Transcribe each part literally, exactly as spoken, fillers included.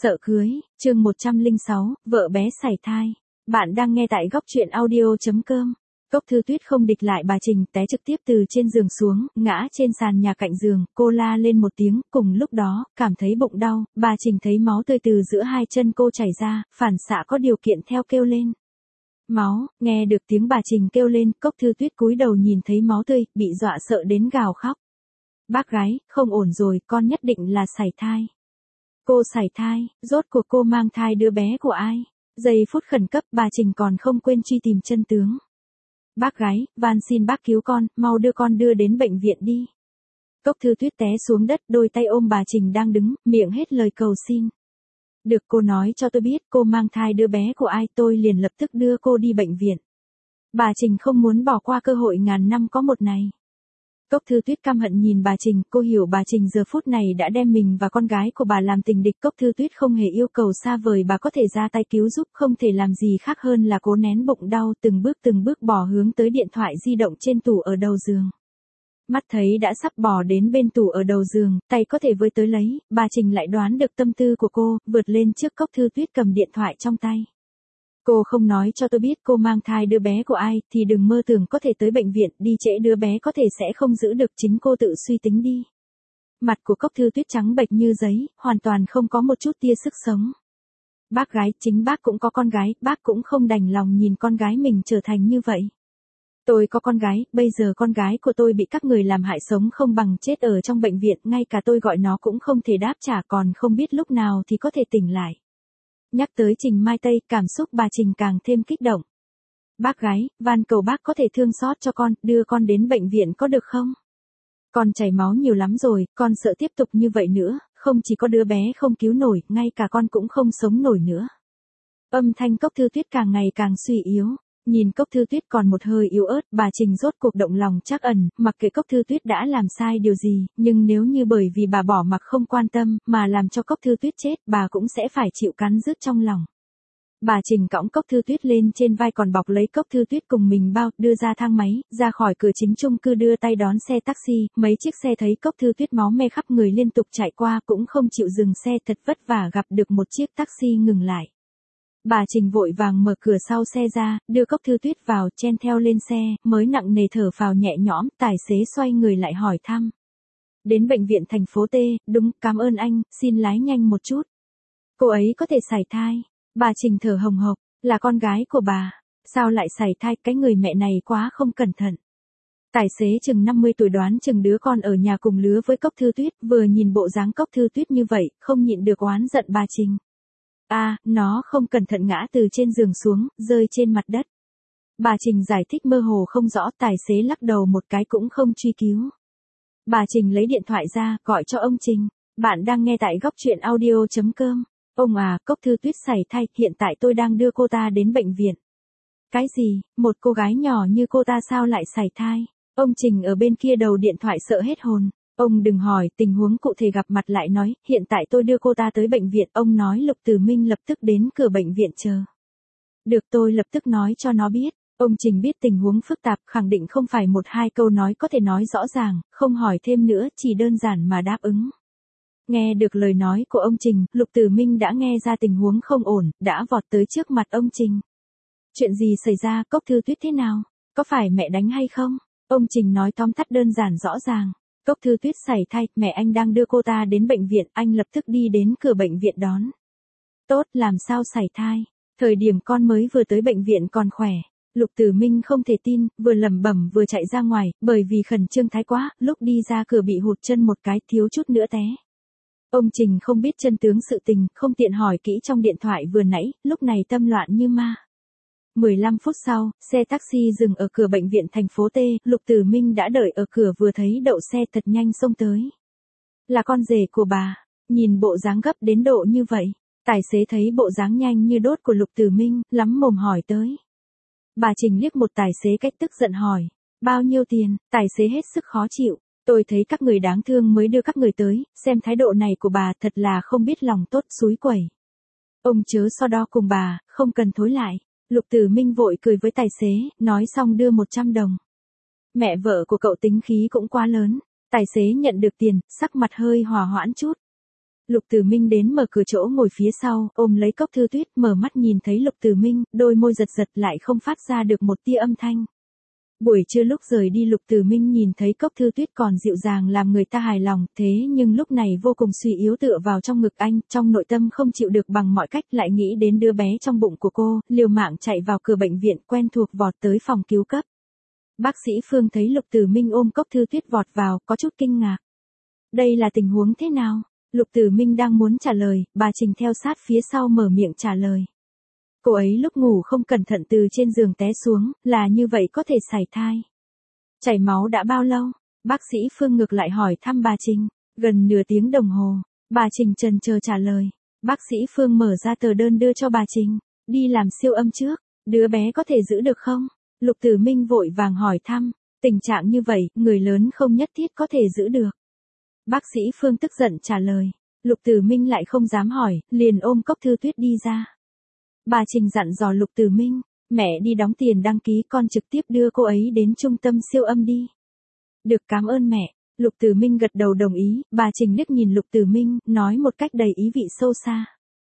Sợ cưới, chương một trăm lẻ sáu, vợ bé sảy thai. Bạn đang nghe tại góc truyện audio chấm com. Cốc Thư Tuyết không địch lại bà Trình, té trực tiếp từ trên giường xuống, ngã trên sàn nhà cạnh giường, cô la lên một tiếng, cùng lúc đó, cảm thấy bụng đau, bà Trình thấy máu tươi từ giữa hai chân cô chảy ra, phản xạ có điều kiện theo kêu lên. Máu, nghe được tiếng bà Trình kêu lên, Cốc Thư Tuyết cúi đầu nhìn thấy máu tươi, bị dọa sợ đến gào khóc. Bác gái, không ổn rồi, con nhất định là sảy thai. Cô sảy thai, rốt cuộc cô mang thai đứa bé của ai? Giây phút khẩn cấp, bà Trình còn không quên truy tìm chân tướng. Bác gái, van xin bác cứu con, mau đưa con đưa đến bệnh viện đi. Cốc Thư Tuyết té xuống đất, đôi tay ôm bà Trình đang đứng, miệng hết lời cầu xin. Được, cô nói cho tôi biết cô mang thai đứa bé của ai, tôi liền lập tức đưa cô đi bệnh viện. Bà Trình không muốn bỏ qua cơ hội ngàn năm có một này. Cốc Thư Tuyết căm hận nhìn bà Trình, cô hiểu bà Trình giờ phút này đã đem mình và con gái của bà làm tình địch. Cốc Thư Tuyết không hề yêu cầu xa vời bà có thể ra tay cứu giúp, không thể làm gì khác hơn là cố nén bụng đau, từng bước từng bước bò hướng tới điện thoại di động trên tủ ở đầu giường. Mắt thấy đã sắp bò đến bên tủ ở đầu giường, tay có thể với tới lấy, bà Trình lại đoán được tâm tư của cô, vượt lên trước Cốc Thư Tuyết cầm điện thoại trong tay. Cô không nói cho tôi biết cô mang thai đứa bé của ai, thì đừng mơ tưởng có thể tới bệnh viện, đi trễ đứa bé có thể sẽ không giữ được, chính cô tự suy tính đi. Mặt của Cốc Thư Tuyết trắng bệch như giấy, hoàn toàn không có một chút tia sức sống. Bác gái, chính bác cũng có con gái, bác cũng không đành lòng nhìn con gái mình trở thành như vậy. Tôi có con gái, bây giờ con gái của tôi bị các người làm hại sống không bằng chết ở trong bệnh viện, ngay cả tôi gọi nó cũng không thể đáp trả, còn không biết lúc nào thì có thể tỉnh lại. Nhắc tới Trình Mai Tây, cảm xúc bà Trình càng thêm kích động. Bác gái, van cầu bác có thể thương xót cho con, đưa con đến bệnh viện có được không? Con chảy máu nhiều lắm rồi, con sợ tiếp tục như vậy nữa, không chỉ có đứa bé không cứu nổi, ngay cả con cũng không sống nổi nữa. Âm thanh Cốc Thư Tuyết càng ngày càng suy yếu. Nhìn Cốc Thư Tuyết còn một hơi yếu ớt, bà Trình rốt cuộc động lòng trắc ẩn, mặc kệ Cốc Thư Tuyết đã làm sai điều gì, nhưng nếu như bởi vì bà bỏ mặc không quan tâm, mà làm cho Cốc Thư Tuyết chết, bà cũng sẽ phải chịu cắn rứt trong lòng. Bà Trình cõng Cốc Thư Tuyết lên trên vai còn bọc lấy Cốc Thư Tuyết cùng mình bao, đưa ra thang máy, ra khỏi cửa chính chung cư đưa tay đón xe taxi, mấy chiếc xe thấy Cốc Thư Tuyết máu me khắp người liên tục chạy qua cũng không chịu dừng xe, thật vất vả gặp được một chiếc taxi ngừng lại. Bà Trình vội vàng mở cửa sau xe ra, đưa Cốc Thư Tuyết vào, chen theo lên xe, mới nặng nề thở phào nhẹ nhõm, tài xế xoay người lại hỏi thăm. Đến bệnh viện thành phố T, đúng, cảm ơn anh, xin lái nhanh một chút. Cô ấy có thể sảy thai. Bà Trình thở hồng hộc, là con gái của bà. Sao lại sảy thai, cái người mẹ này quá không cẩn thận. Tài xế chừng năm mươi tuổi đoán chừng đứa con ở nhà cùng lứa với Cốc Thư Tuyết, vừa nhìn bộ dáng Cốc Thư Tuyết như vậy, không nhịn được oán giận bà Trình. À, nó không cẩn thận ngã từ trên giường xuống, rơi trên mặt đất. Bà Trình giải thích mơ hồ không rõ, tài xế lắc đầu một cái cũng không truy cứu. Bà Trình lấy điện thoại ra, gọi cho ông Trình. Bạn đang nghe tại góc truyện audio chấm com. Ông à, Cốc Thư Tuyết sảy thai, hiện tại tôi đang đưa cô ta đến bệnh viện. Cái gì, một cô gái nhỏ như cô ta sao lại sảy thai? Ông Trình ở bên kia đầu điện thoại sợ hết hồn. Ông đừng hỏi, tình huống cụ thể gặp mặt lại nói, hiện tại tôi đưa cô ta tới bệnh viện, ông nói Lục Tử Minh lập tức đến cửa bệnh viện chờ. Được, tôi lập tức nói cho nó biết. Ông Trình biết tình huống phức tạp, khẳng định không phải một hai câu nói có thể nói rõ ràng, không hỏi thêm nữa, chỉ đơn giản mà đáp ứng. Nghe được lời nói của ông Trình, Lục Tử Minh đã nghe ra tình huống không ổn, đã vọt tới trước mặt ông Trình. Chuyện gì xảy ra, Cốc Thư Tuyết thế nào? Có phải mẹ đánh hay không? Ông Trình nói tóm tắt đơn giản rõ ràng. Cốc Thư Tuyết sảy thai, mẹ anh đang đưa cô ta đến bệnh viện, anh lập tức đi đến cửa bệnh viện đón. Tốt, làm sao sảy thai? Thời điểm con mới vừa tới bệnh viện còn khỏe. Lục Tử Minh không thể tin, vừa lẩm bẩm vừa chạy ra ngoài, bởi vì khẩn trương thái quá, lúc đi ra cửa bị hụt chân một cái, thiếu chút nữa té. Ông Trình không biết chân tướng sự tình, không tiện hỏi kỹ trong điện thoại vừa nãy, lúc này tâm loạn như ma. mười lăm phút sau, xe taxi dừng ở cửa bệnh viện thành phố T, Lục Tử Minh đã đợi ở cửa vừa thấy đậu xe thật nhanh xông tới. Là con rể của bà, nhìn bộ dáng gấp đến độ như vậy, tài xế thấy bộ dáng nhanh như đốt của Lục Tử Minh, lắm mồm hỏi tới. Bà Trình liếc một tài xế cách tức giận hỏi, bao nhiêu tiền, tài xế hết sức khó chịu, tôi thấy các người đáng thương mới đưa các người tới, xem thái độ này của bà thật là không biết lòng tốt xúi quẩy. Ông chớ so đo cùng bà, không cần thối lại. Lục Tử Minh vội cười với tài xế, nói xong đưa một trăm đồng. Mẹ vợ của cậu tính khí cũng quá lớn. Tài xế nhận được tiền, sắc mặt hơi hòa hoãn chút. Lục Tử Minh đến mở cửa chỗ ngồi phía sau, ôm lấy Cốc Thư Tuyết, mở mắt nhìn thấy Lục Tử Minh, đôi môi giật giật lại không phát ra được một tia âm thanh. Buổi trưa lúc rời đi Lục Tử Minh nhìn thấy Cốc Thư Tuyết còn dịu dàng làm người ta hài lòng, thế nhưng lúc này vô cùng suy yếu tựa vào trong ngực anh, trong nội tâm không chịu được bằng mọi cách lại nghĩ đến đứa bé trong bụng của cô, liều mạng chạy vào cửa bệnh viện quen thuộc vọt tới phòng cứu cấp. Bác sĩ Phương thấy Lục Tử Minh ôm Cốc Thư Tuyết vọt vào, có chút kinh ngạc. Đây là tình huống thế nào? Lục Tử Minh đang muốn trả lời, bà Trình theo sát phía sau mở miệng trả lời. Cô ấy lúc ngủ không cẩn thận từ trên giường té xuống, là như vậy có thể sảy thai. Chảy máu đã bao lâu? Bác sĩ Phương ngược lại hỏi thăm bà Trình. Gần nửa tiếng đồng hồ. Bà Trình chần chờ trả lời. Bác sĩ Phương mở ra tờ đơn đưa cho bà Trình. Đi làm siêu âm trước. Đứa bé có thể giữ được không? Lục Tử Minh vội vàng hỏi thăm. Tình trạng như vậy, người lớn không nhất thiết có thể giữ được. Bác sĩ Phương tức giận trả lời. Lục Tử Minh lại không dám hỏi, liền ôm Cốc Thư Tuyết đi ra. Bà Trình dặn dò Lục Tử Minh, mẹ đi đóng tiền đăng ký, con trực tiếp đưa cô ấy đến trung tâm siêu âm đi. Được, cảm ơn mẹ. Lục Tử Minh gật đầu đồng ý, bà Trình liếc nhìn Lục Tử Minh, nói một cách đầy ý vị sâu xa.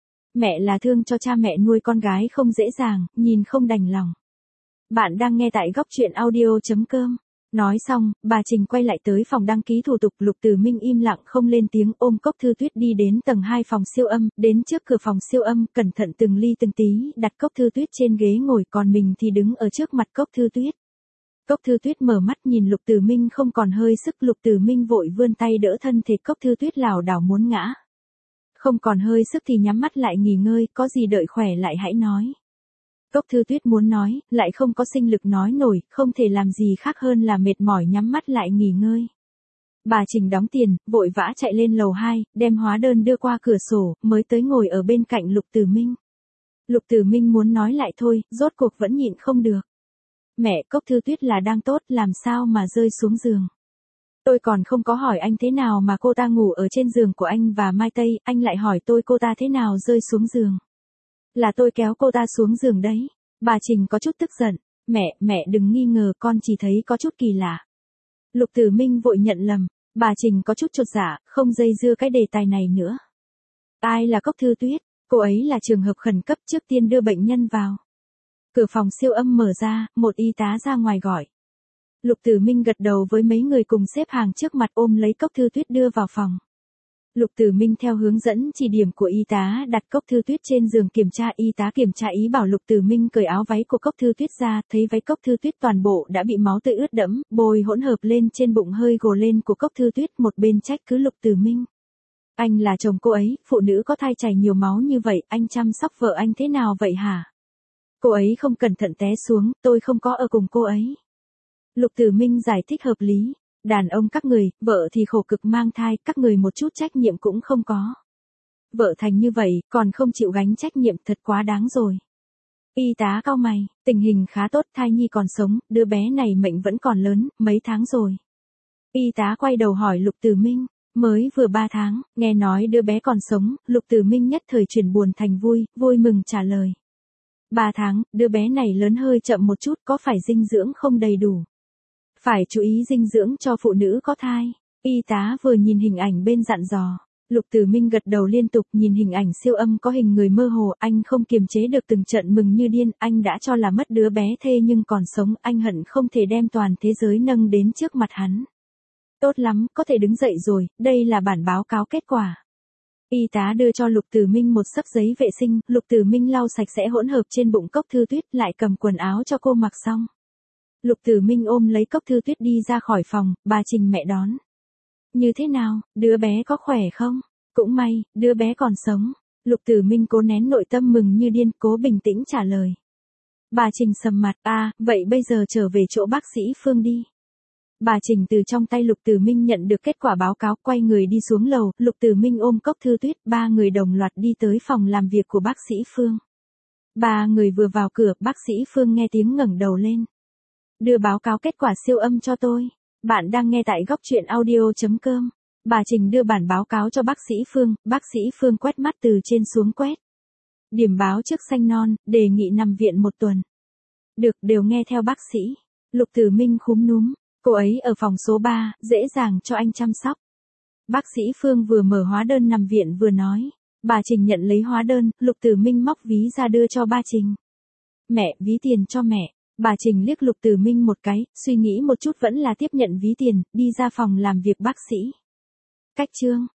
Mẹ là thương cho cha mẹ nuôi con gái không dễ dàng, nhìn không đành lòng. Bạn đang nghe tại góc truyện audio chấm com. Nói xong, bà Trình quay lại tới phòng đăng ký thủ tục, Lục Tử Minh im lặng không lên tiếng ôm Cốc Thư Tuyết đi đến tầng hai phòng siêu âm, đến trước cửa phòng siêu âm, cẩn thận từng ly từng tí, đặt Cốc Thư Tuyết trên ghế ngồi, còn mình thì đứng ở trước mặt Cốc Thư Tuyết. Cốc Thư Tuyết mở mắt nhìn Lục Tử Minh không còn hơi sức, Lục Tử Minh vội vươn tay đỡ thân thể Cốc Thư Tuyết lảo đảo muốn ngã. Không còn hơi sức thì nhắm mắt lại nghỉ ngơi, có gì đợi khỏe lại hãy nói. Cốc Thư Tuyết muốn nói, lại không có sinh lực nói nổi, không thể làm gì khác hơn là mệt mỏi nhắm mắt lại nghỉ ngơi. Bà Trình đóng tiền, vội vã chạy lên lầu hai, đem hóa đơn đưa qua cửa sổ, mới tới ngồi ở bên cạnh Lục Tử Minh. Lục Tử Minh muốn nói lại thôi, rốt cuộc vẫn nhịn không được. Mẹ, Cốc Thư Tuyết là đang tốt, làm sao mà rơi xuống giường. Tôi còn không có hỏi anh thế nào mà cô ta ngủ ở trên giường của anh và Mai Tây, anh lại hỏi tôi cô ta thế nào rơi xuống giường. Là tôi kéo cô ta xuống giường đấy. Bà Trình có chút tức giận. Mẹ, mẹ đừng nghi ngờ, con chỉ thấy có chút kỳ lạ. Lục Tử Minh vội nhận lầm. Bà Trình có chút chột dạ, không dây dưa cái đề tài này nữa. Ai là Cốc Thư Tuyết? Cô ấy là trường hợp khẩn cấp, trước tiên đưa bệnh nhân vào. Cửa phòng siêu âm mở ra, một y tá ra ngoài gọi. Lục Tử Minh gật đầu với mấy người cùng xếp hàng trước mặt ôm lấy Cốc Thư Tuyết đưa vào phòng. Lục Tử Minh theo hướng dẫn chỉ điểm của y tá đặt Cốc Thư Tuyết trên giường kiểm tra, y tá kiểm tra ý bảo Lục Tử Minh cởi áo váy của Cốc Thư Tuyết ra, thấy váy Cốc Thư Tuyết toàn bộ đã bị máu tươi ướt đẫm, bôi hỗn hợp lên trên bụng hơi gồ lên của Cốc Thư Tuyết, một bên trách cứ Lục Tử Minh. Anh là chồng cô ấy, phụ nữ có thai chảy nhiều máu như vậy, anh chăm sóc vợ anh thế nào vậy hả? Cô ấy không cẩn thận té xuống, tôi không có ở cùng cô ấy. Lục Tử Minh giải thích hợp lý. Đàn ông các người, vợ thì khổ cực mang thai, các người một chút trách nhiệm cũng không có. Vợ thành như vậy, còn không chịu gánh trách nhiệm, thật quá đáng rồi. Y tá cau mày, tình hình khá tốt, thai nhi còn sống, đứa bé này mệnh vẫn còn lớn, mấy tháng rồi. Y tá quay đầu hỏi Lục Tử Minh, mới vừa ba tháng, nghe nói đứa bé còn sống, Lục Tử Minh nhất thời chuyển buồn thành vui, vui mừng trả lời. Ba tháng, đứa bé này lớn hơi chậm một chút, có phải dinh dưỡng không đầy đủ? Phải chú ý dinh dưỡng cho phụ nữ có thai. Y tá vừa nhìn hình ảnh bên dặn dò. Lục Tử Minh gật đầu liên tục, nhìn hình ảnh siêu âm có hình người mơ hồ, anh không kiềm chế được từng trận mừng như điên, anh đã cho là mất đứa bé thê nhưng còn sống, anh hận không thể đem toàn thế giới nâng đến trước mặt hắn. Tốt lắm, có thể đứng dậy rồi, đây là bản báo cáo kết quả. Y tá đưa cho Lục Tử Minh một xấp giấy vệ sinh, Lục Tử Minh lau sạch sẽ hỗn hợp trên bụng Cốc Thư Tuyết, lại cầm quần áo cho cô mặc xong. Lục Tử Minh ôm lấy Cốc Thư Tuyết đi ra khỏi phòng, bà Trình mẹ đón. Như thế nào, đứa bé có khỏe không? Cũng may, đứa bé còn sống. Lục Tử Minh cố nén nội tâm mừng như điên, cố bình tĩnh trả lời. Bà Trình sầm mặt, à, vậy bây giờ trở về chỗ bác sĩ Phương đi. Bà Trình từ trong tay Lục Tử Minh nhận được kết quả báo cáo, quay người đi xuống lầu, Lục Tử Minh ôm Cốc Thư Tuyết, ba người đồng loạt đi tới phòng làm việc của bác sĩ Phương. Ba người vừa vào cửa, bác sĩ Phương nghe tiếng ngẩng đầu lên. Đưa báo cáo kết quả siêu âm cho tôi. Bạn đang nghe tại góc truyện audio chấm com. Bà Trình đưa bản báo cáo cho bác sĩ Phương, bác sĩ Phương quét mắt từ trên xuống quét. Điểm báo trước xanh non, đề nghị nằm viện một tuần. Được, đều nghe theo bác sĩ. Lục Tử Minh khúm núm, cô ấy ở phòng số ba, dễ dàng cho anh chăm sóc. Bác sĩ Phương vừa mở hóa đơn nằm viện vừa nói. Bà Trình nhận lấy hóa đơn, Lục Tử Minh móc ví ra đưa cho ba Trình. Mẹ, ví tiền cho mẹ. Bà Trình liếc Lục Tử Minh một cái, suy nghĩ một chút vẫn là tiếp nhận ví tiền, đi ra phòng làm việc bác sĩ. Cách chương.